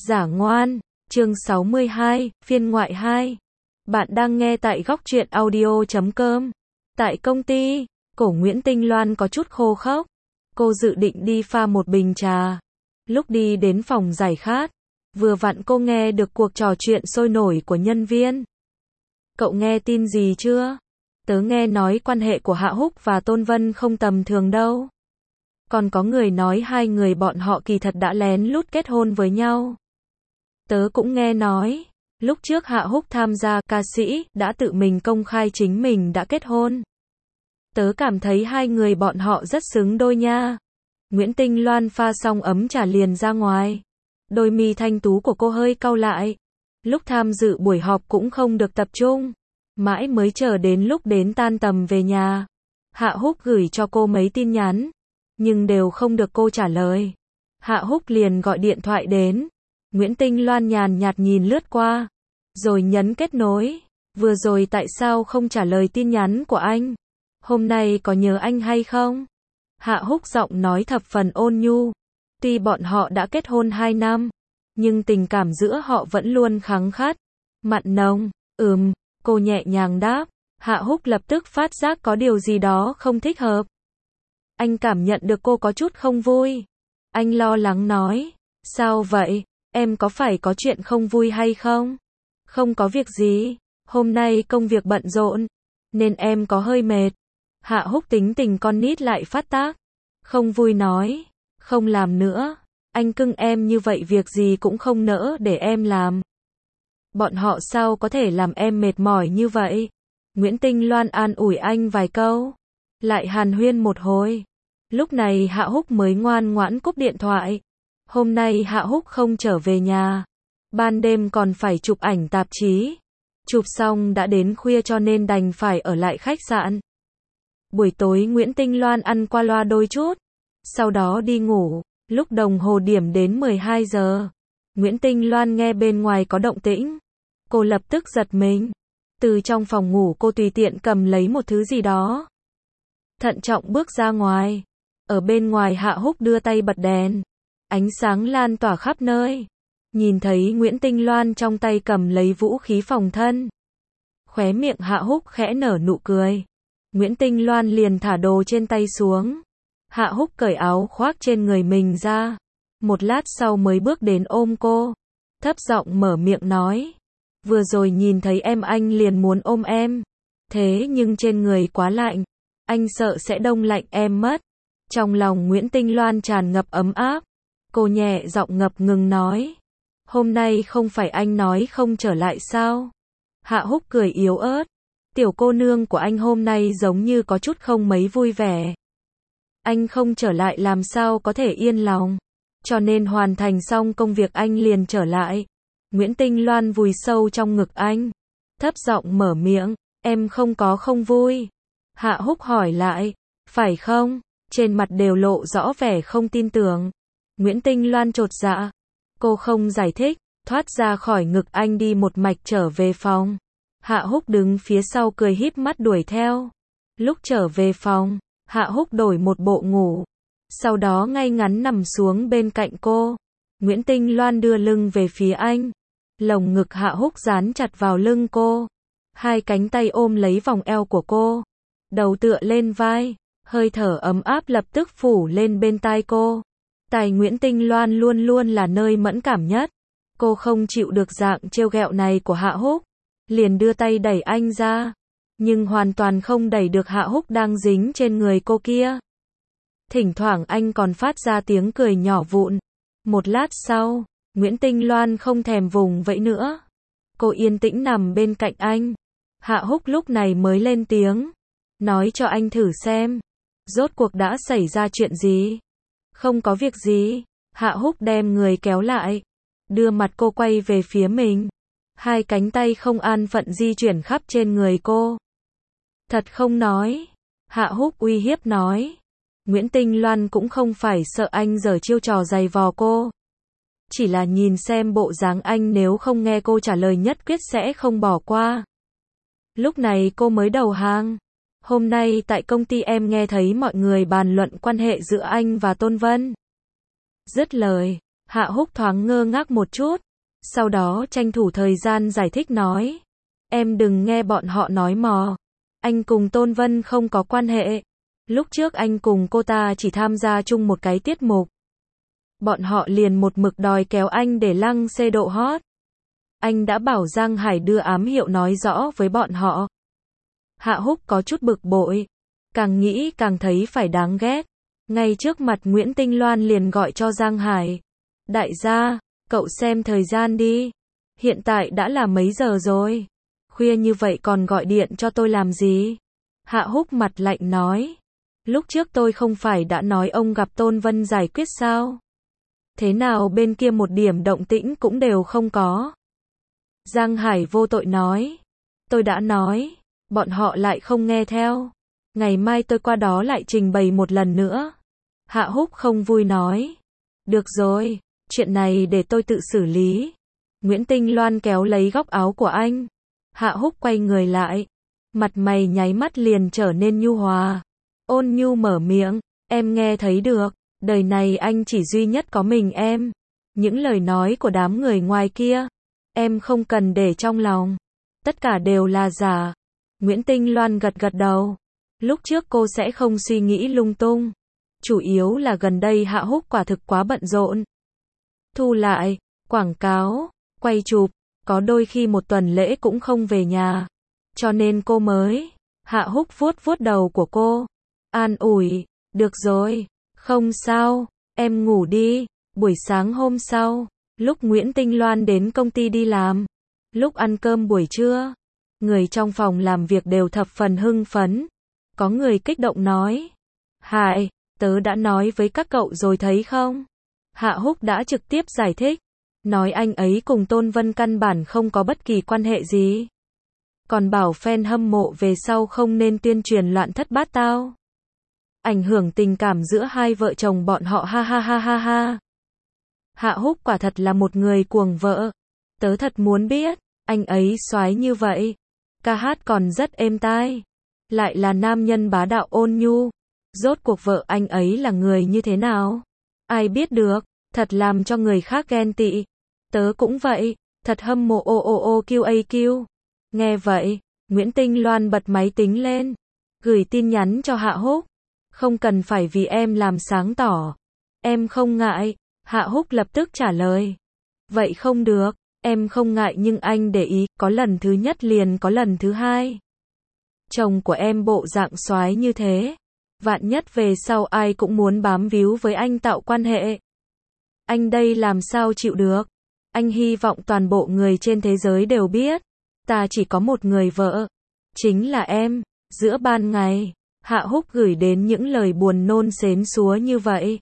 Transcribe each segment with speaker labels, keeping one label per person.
Speaker 1: Giả ngoan, chương 62, phiên ngoại 2. Bạn đang nghe tại góc truyện audio.com. Tại công ty, cổ Nguyễn Tinh Loan có chút khô khốc. Cô dự định đi pha một bình trà. Lúc đi đến phòng giải khát, vừa vặn cô nghe được cuộc trò chuyện sôi nổi của nhân viên. Cậu nghe tin gì chưa? Tớ nghe nói quan hệ của Hạ Húc và Tôn Vân không tầm thường đâu. Còn có người nói hai người bọn họ kỳ thật đã lén lút kết hôn với nhau. Tớ cũng nghe nói, lúc trước Hạ Húc tham gia ca sĩ, đã tự mình công khai chính mình đã kết hôn. Tớ cảm thấy hai người bọn họ rất xứng đôi nha. Nguyễn Tinh Loan pha xong ấm trà liền ra ngoài. Đôi mi thanh tú của cô hơi cau lại. Lúc tham dự buổi họp cũng không được tập trung. Mãi mới chờ đến lúc đến tan tầm về nhà. Hạ Húc gửi cho cô mấy tin nhắn, nhưng đều không được cô trả lời. Hạ Húc liền gọi điện thoại đến. Nguyễn Tinh Loan nhàn nhạt nhìn lướt qua, rồi nhấn kết nối. Vừa rồi tại sao không trả lời tin nhắn của anh? Hôm nay có nhớ anh hay không? Hạ Húc giọng nói thập phần ôn nhu. Tuy bọn họ đã kết hôn 2 năm, nhưng tình cảm giữa họ vẫn luôn khăng khát, mặn nồng. Cô nhẹ nhàng đáp. Hạ Húc lập tức phát giác có điều gì đó không thích hợp. Anh cảm nhận được cô có chút không vui. Anh lo lắng nói. Sao vậy? Em có phải có chuyện không vui hay không? Không có việc gì. Hôm nay công việc bận rộn, nên em có hơi mệt. Hạ Húc tính tình con nít lại phát tác. Không vui nói. Không làm nữa. Anh cưng em như vậy việc gì cũng không nỡ để em làm. Bọn họ sao có thể làm em mệt mỏi như vậy? Nguyễn Tinh Loan an ủi anh vài câu. Lại hàn huyên một hồi. Lúc này Hạ Húc mới ngoan ngoãn cúp điện thoại. Hôm nay Hạ Húc không trở về nhà. Ban đêm còn phải chụp ảnh tạp chí. Chụp xong đã đến khuya cho nên đành phải ở lại khách sạn. Buổi tối Nguyễn Tinh Loan ăn qua loa đôi chút. Sau đó đi ngủ. Lúc đồng hồ điểm đến 12 giờ. Nguyễn Tinh Loan nghe bên ngoài có động tĩnh. Cô lập tức giật mình. Từ trong phòng ngủ cô tùy tiện cầm lấy một thứ gì đó. Thận trọng bước ra ngoài. Ở bên ngoài Hạ Húc đưa tay bật đèn. Ánh sáng lan tỏa khắp nơi. Nhìn thấy Nguyễn Tinh Loan trong tay cầm lấy vũ khí phòng thân. Khóe miệng Hạ Húc khẽ nở nụ cười. Nguyễn Tinh Loan liền thả đồ trên tay xuống. Hạ Húc cởi áo khoác trên người mình ra. Một lát sau mới bước đến ôm cô. Thấp giọng mở miệng nói. Vừa rồi nhìn thấy em anh liền muốn ôm em. Thế nhưng trên người quá lạnh. Anh sợ sẽ đông lạnh em mất. Trong lòng Nguyễn Tinh Loan tràn ngập ấm áp. Cô nhẹ giọng ngập ngừng nói. Hôm nay không phải anh nói không trở lại sao? Hạ Húc cười yếu ớt. Tiểu cô nương của anh hôm nay giống như có chút không mấy vui vẻ. Anh không trở lại làm sao có thể yên lòng. Cho nên hoàn thành xong công việc anh liền trở lại. Nguyễn Tinh Loan vùi sâu trong ngực anh. Thấp giọng mở miệng. Em không có không vui. Hạ Húc hỏi lại. Phải không? Trên mặt đều lộ rõ vẻ không tin tưởng. Nguyễn Tinh Loan chột dạ. Cô không giải thích. Thoát ra khỏi ngực anh đi một mạch trở về phòng. Hạ Húc đứng phía sau cười híp mắt đuổi theo. Lúc trở về phòng, Hạ Húc đổi một bộ ngủ. Sau đó ngay ngắn nằm xuống bên cạnh cô. Nguyễn Tinh Loan đưa lưng về phía anh. Lồng ngực Hạ Húc dán chặt vào lưng cô. Hai cánh tay ôm lấy vòng eo của cô. Đầu tựa lên vai. Hơi thở ấm áp lập tức phủ lên bên tai cô. Tai Nguyễn Tinh Loan luôn luôn là nơi mẫn cảm nhất. Cô không chịu được dạng trêu ghẹo này của Hạ Húc. Liền đưa tay đẩy anh ra. Nhưng hoàn toàn không đẩy được Hạ Húc đang dính trên người cô kia. Thỉnh thoảng anh còn phát ra tiếng cười nhỏ vụn. Một lát sau, Nguyễn Tinh Loan không thèm vùng vẫy nữa. Cô yên tĩnh nằm bên cạnh anh. Hạ Húc lúc này mới lên tiếng. Nói cho anh thử xem. Rốt cuộc đã xảy ra chuyện gì? Không có việc gì. Hạ Húc đem người kéo lại. Đưa mặt cô quay về phía mình. Hai cánh tay không an phận di chuyển khắp trên người cô. Thật không nói. Hạ Húc uy hiếp nói. Nguyễn Tinh Loan cũng không phải sợ anh giở chiêu trò giày vò cô. Chỉ là nhìn xem bộ dáng anh nếu không nghe cô trả lời nhất quyết sẽ không bỏ qua. Lúc này cô mới đầu hàng. Hôm nay tại công ty em nghe thấy mọi người bàn luận quan hệ giữa anh và Tôn Vân. Dứt lời, Hạ Húc thoáng ngơ ngác một chút, sau đó tranh thủ thời gian giải thích nói. Em đừng nghe bọn họ nói mò. Anh cùng Tôn Vân không có quan hệ. Lúc trước anh cùng cô ta chỉ tham gia chung một cái tiết mục. Bọn họ liền một mực đòi kéo anh để lăng xê độ hot. Anh đã bảo Giang Hải đưa ám hiệu nói rõ với bọn họ. Hạ Húc có chút bực bội. Càng nghĩ càng thấy phải đáng ghét. Ngay trước mặt Nguyễn Tinh Loan liền gọi cho Giang Hải. Đại gia, cậu xem thời gian đi. Hiện tại đã là mấy giờ rồi? Khuya như vậy còn gọi điện cho tôi làm gì? Hạ Húc mặt lạnh nói. Lúc trước tôi không phải đã nói ông gặp Tôn Vân giải quyết sao? Thế nào bên kia một điểm động tĩnh cũng đều không có? Giang Hải vô tội nói. Tôi đã nói, bọn họ lại không nghe theo. Ngày mai tôi qua đó lại trình bày một lần nữa. Hạ Húc không vui nói. Được rồi, chuyện này để tôi tự xử lý. Nguyễn Tinh Loan kéo lấy góc áo của anh. Hạ Húc quay người lại. Mặt mày nháy mắt liền trở nên nhu hòa. Ôn nhu mở miệng. Em nghe thấy được. Đời này anh chỉ duy nhất có mình em. Những lời nói của đám người ngoài kia, em không cần để trong lòng. Tất cả đều là giả. Nguyễn Tinh Loan gật gật đầu. Lúc trước cô sẽ không suy nghĩ lung tung. Chủ yếu là gần đây Hạ Húc quả thực quá bận rộn. Thu lại, quảng cáo, quay chụp, có đôi khi một tuần lễ cũng không về nhà. Cho nên cô mới. Hạ Húc vuốt vuốt đầu của cô. An ủi, được rồi, không sao, em ngủ đi. Buổi sáng hôm sau, lúc Nguyễn Tinh Loan đến công ty đi làm, lúc ăn cơm buổi trưa, người trong phòng làm việc đều thập phần hưng phấn. Có người kích động nói. Hải, tớ đã nói với các cậu rồi thấy không? Hạ Húc đã trực tiếp giải thích. Nói anh ấy cùng Tôn Vân căn bản không có bất kỳ quan hệ gì. Còn bảo fan hâm mộ về sau không nên tuyên truyền loạn thất bát tao. Ảnh hưởng tình cảm giữa hai vợ chồng bọn họ ha ha ha ha ha. Hạ Húc quả thật là một người cuồng vợ. Tớ thật muốn biết, anh ấy soái như vậy. Ca hát còn rất êm tai. Lại là nam nhân bá đạo ôn nhu. Rốt cuộc vợ anh ấy là người như thế nào? Ai biết được, thật làm cho người khác ghen tị. Tớ cũng vậy, thật hâm mộ QAQ. Nghe vậy, Nguyễn Tinh Loan bật máy tính lên, gửi tin nhắn cho Hạ Húc. Không cần phải vì em làm sáng tỏ. Em không ngại. Hạ Húc lập tức trả lời. Vậy không được, em không ngại nhưng anh để ý, có lần thứ nhất liền có lần thứ hai. Chồng của em bộ dạng soái như thế. Vạn nhất về sau ai cũng muốn bám víu với anh tạo quan hệ. Anh đây làm sao chịu được. Anh hy vọng toàn bộ người trên thế giới đều biết. Ta chỉ có một người vợ. Chính là em. Giữa ban ngày, Hạ Húc gửi đến những lời buồn nôn xến xúa như vậy.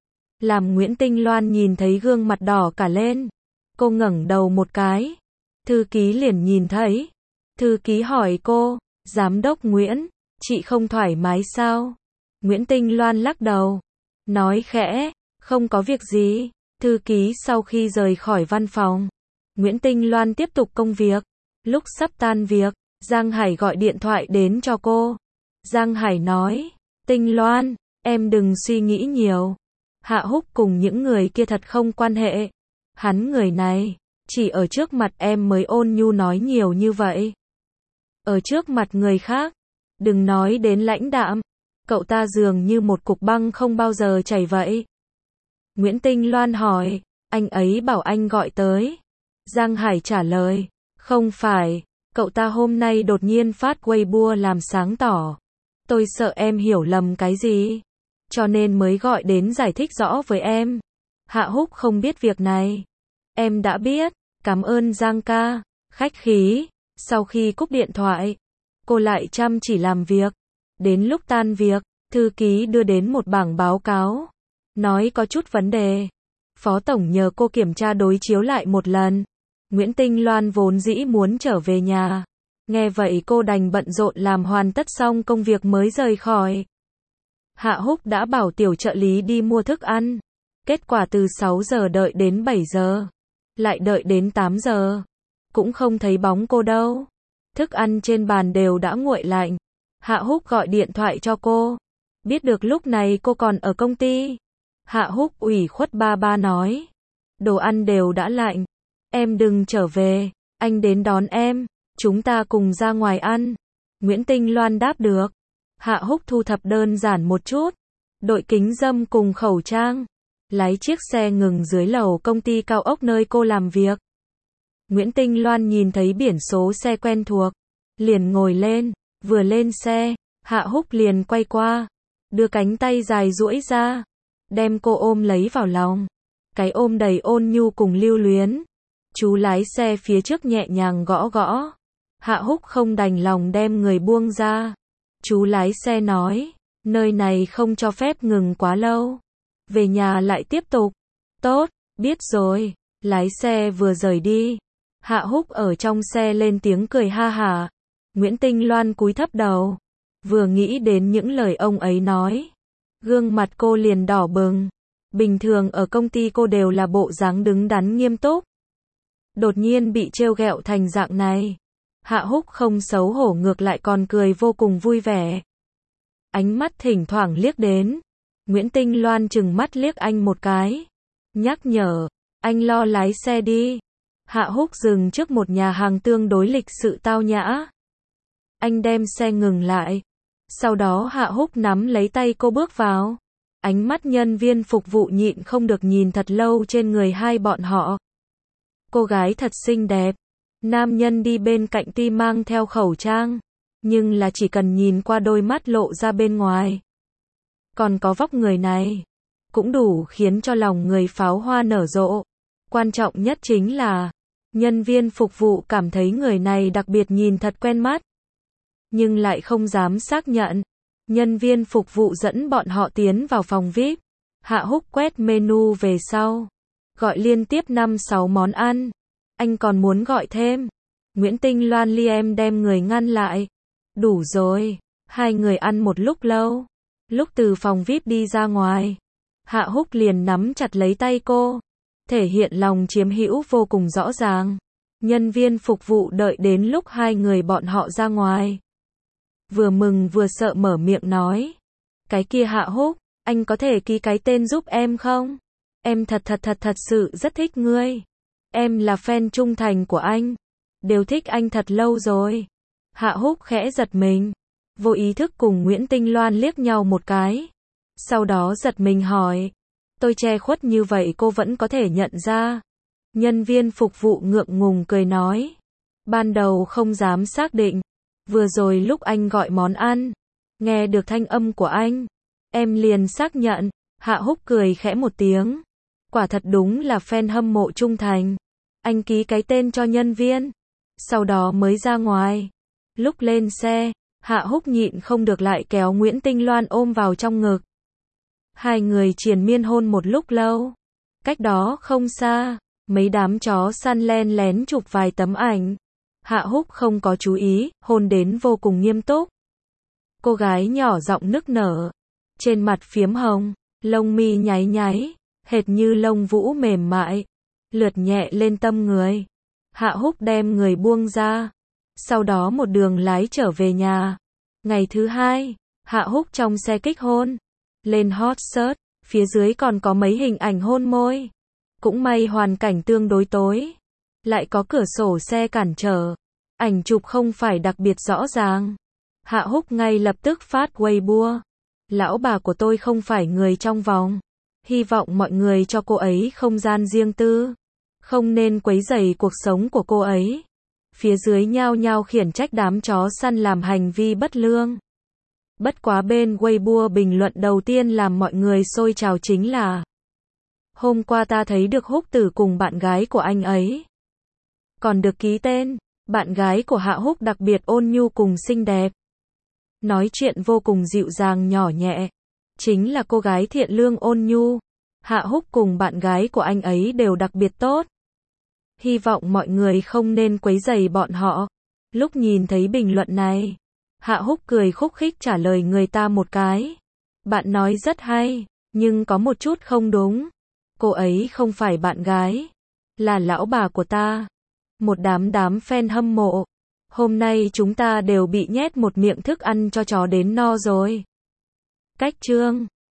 Speaker 1: Làm Nguyễn Tinh Loan nhìn thấy gương mặt đỏ cả lên. Cô ngẩng đầu một cái. Thư ký liền nhìn thấy. Thư ký hỏi cô, Giám đốc Nguyễn, chị không thoải mái sao? Nguyễn Tinh Loan lắc đầu. Nói khẽ, không có việc gì. Thư ký sau khi rời khỏi văn phòng, Nguyễn Tinh Loan tiếp tục công việc. Lúc sắp tan việc, Giang Hải gọi điện thoại đến cho cô. Giang Hải nói, Tinh Loan, em đừng suy nghĩ nhiều. Hạ Húc cùng những người kia thật không quan hệ. Hắn người này, chỉ ở trước mặt em mới ôn nhu nói nhiều như vậy. Ở trước mặt người khác, đừng nói đến lãnh đạm. Cậu ta dường như một cục băng không bao giờ chảy vậy. Nguyễn Tinh Loan hỏi, anh ấy bảo anh gọi tới. Giang Hải trả lời, không phải, cậu ta hôm nay đột nhiên phát Weibo làm sáng tỏ. Tôi sợ em hiểu lầm cái gì, cho nên mới gọi đến giải thích rõ với em. Hạ Húc không biết việc này. Em đã biết, cảm ơn Giang ca, khách khí. Sau khi cúp điện thoại, cô lại chăm chỉ làm việc. Đến lúc tan việc, thư ký đưa đến một bảng báo cáo. Nói có chút vấn đề. Phó tổng nhờ cô kiểm tra đối chiếu lại một lần. Nguyễn Tinh Loan vốn dĩ muốn trở về nhà. Nghe vậy cô đành bận rộn làm hoàn tất xong công việc mới rời khỏi. Hạ Húc đã bảo tiểu trợ lý đi mua thức ăn. Kết quả từ 6 giờ đợi đến 7 giờ. Lại đợi đến 8 giờ. Cũng không thấy bóng cô đâu. Thức ăn trên bàn đều đã nguội lạnh. Hạ Húc gọi điện thoại cho cô. Biết được lúc này cô còn ở công ty. Hạ Húc ủy khuất ba nói. đồ ăn đều đã lạnh. Em đừng trở về, anh đến đón em, chúng ta cùng ra ngoài ăn. Nguyễn Tinh Loan đáp được. Hạ Húc thu thập đơn giản một chút, đội kính râm cùng khẩu trang, lái chiếc xe ngừng dưới lầu công ty cao ốc nơi cô làm việc. Nguyễn Tinh Loan nhìn thấy biển số xe quen thuộc, liền ngồi lên, vừa lên xe, Hạ Húc liền quay qua, đưa cánh tay dài duỗi ra, đem cô ôm lấy vào lòng. Cái ôm đầy ôn nhu cùng lưu luyến. Chú lái xe phía trước nhẹ nhàng gõ gõ. Hạ Húc không đành lòng đem người buông ra. Chú lái xe nói, nơi này không cho phép ngừng quá lâu. Về nhà lại tiếp tục. Tốt, biết rồi. Lái xe vừa rời đi. Hạ Húc ở trong xe lên tiếng cười ha hả. Nguyễn Tinh Loan cúi thấp đầu. Vừa nghĩ đến những lời ông ấy nói, gương mặt cô liền đỏ bừng. Bình thường ở công ty cô đều là bộ dáng đứng đắn nghiêm túc. Đột nhiên bị trêu ghẹo thành dạng này. Hạ Húc không xấu hổ ngược lại còn cười vô cùng vui vẻ. Ánh mắt thỉnh thoảng liếc đến. Nguyễn Tinh Loan chừng mắt liếc anh một cái. Nhắc nhở, anh lo lái xe đi. Hạ Húc dừng trước một nhà hàng tương đối lịch sự tao nhã. Anh đem xe ngừng lại. Sau đó Hạ Húc nắm lấy tay cô bước vào. Ánh mắt nhân viên phục vụ nhịn không được nhìn thật lâu trên người hai bọn họ. Cô gái thật xinh đẹp. Nam nhân đi bên cạnh tuy mang theo khẩu trang, nhưng là chỉ cần nhìn qua đôi mắt lộ ra bên ngoài. Còn có vóc người này, cũng đủ khiến cho lòng người pháo hoa nở rộ. Quan trọng nhất chính là, nhân viên phục vụ cảm thấy người này đặc biệt nhìn thật quen mắt. Nhưng lại không dám xác nhận. Nhân viên phục vụ dẫn bọn họ tiến vào phòng VIP. Hạ Húc quét menu về sau. Gọi liên tiếp 5-6 món ăn. Anh còn muốn gọi thêm. Nguyễn Tinh Loan liêm đem người ngăn lại. Đủ rồi. Hai người ăn một lúc lâu. Lúc từ phòng VIP đi ra ngoài, Hạ Húc liền nắm chặt lấy tay cô. Thể hiện lòng chiếm hữu vô cùng rõ ràng. Nhân viên phục vụ đợi đến lúc hai người bọn họ ra ngoài. Vừa mừng vừa sợ mở miệng nói. Cái kia Hạ Húc, anh có thể ký cái tên giúp em không? Em thật sự rất thích ngươi. Em là fan trung thành của anh. Đều thích anh thật lâu rồi. Hạ Húc khẽ giật mình. Vô ý thức cùng Nguyễn Tinh Loan liếc nhau một cái. Sau đó giật mình hỏi. Tôi che khuất như vậy cô vẫn có thể nhận ra. Nhân viên phục vụ ngượng ngùng cười nói. Ban đầu không dám xác định. Vừa rồi lúc anh gọi món ăn, nghe được thanh âm của anh, em liền xác nhận. Hạ Húc cười khẽ một tiếng. Quả thật đúng là fan hâm mộ trung thành. Anh ký cái tên cho nhân viên, sau đó mới ra ngoài. Lúc lên xe, Hạ Húc nhịn không được lại kéo Nguyễn Tinh Loan ôm vào trong ngực. Hai người triền miên hôn một lúc lâu. Cách đó không xa, mấy đám chó săn len lén chụp vài tấm ảnh. Hạ Húc không có chú ý, hôn đến vô cùng nghiêm túc. Cô gái nhỏ giọng nức nở. Trên mặt phiếm hồng, lông mi nháy nháy, hệt như lông vũ mềm mại, lướt nhẹ lên tâm người. Hạ Húc đem người buông ra. Sau đó một đường lái trở về nhà. Ngày thứ hai, Hạ Húc trong xe kích hôn. Lên hot search, phía dưới còn có mấy hình ảnh hôn môi. Cũng may hoàn cảnh tương đối tối. Lại có cửa sổ xe cản trở. Ảnh chụp không phải đặc biệt rõ ràng. Hạ Húc ngay lập tức phát Weibo. Lão bà của tôi không phải người trong vòng. Hy vọng mọi người cho cô ấy không gian riêng tư. Không nên quấy rầy cuộc sống của cô ấy. Phía dưới nhao nhao khiển trách đám chó săn làm hành vi bất lương. Bất quá bên Weibo bình luận đầu tiên làm mọi người sôi trào chính là: hôm qua ta thấy được Húc Tử cùng bạn gái của anh ấy. Còn được ký tên. Bạn gái của Hạ Húc đặc biệt ôn nhu cùng xinh đẹp. Nói chuyện vô cùng dịu dàng nhỏ nhẹ. Chính là cô gái thiện lương ôn nhu. Hạ Húc cùng bạn gái của anh ấy đều đặc biệt tốt. Hy vọng mọi người không nên quấy rầy bọn họ. Lúc nhìn thấy bình luận này, Hạ Húc cười khúc khích trả lời người ta một cái. Bạn nói rất hay, nhưng có một chút không đúng. Cô ấy không phải bạn gái, là lão bà của ta. Một đám fan hâm mộ. Hôm nay chúng ta đều bị nhét một miệng thức ăn cho chó đến no rồi. Cách chương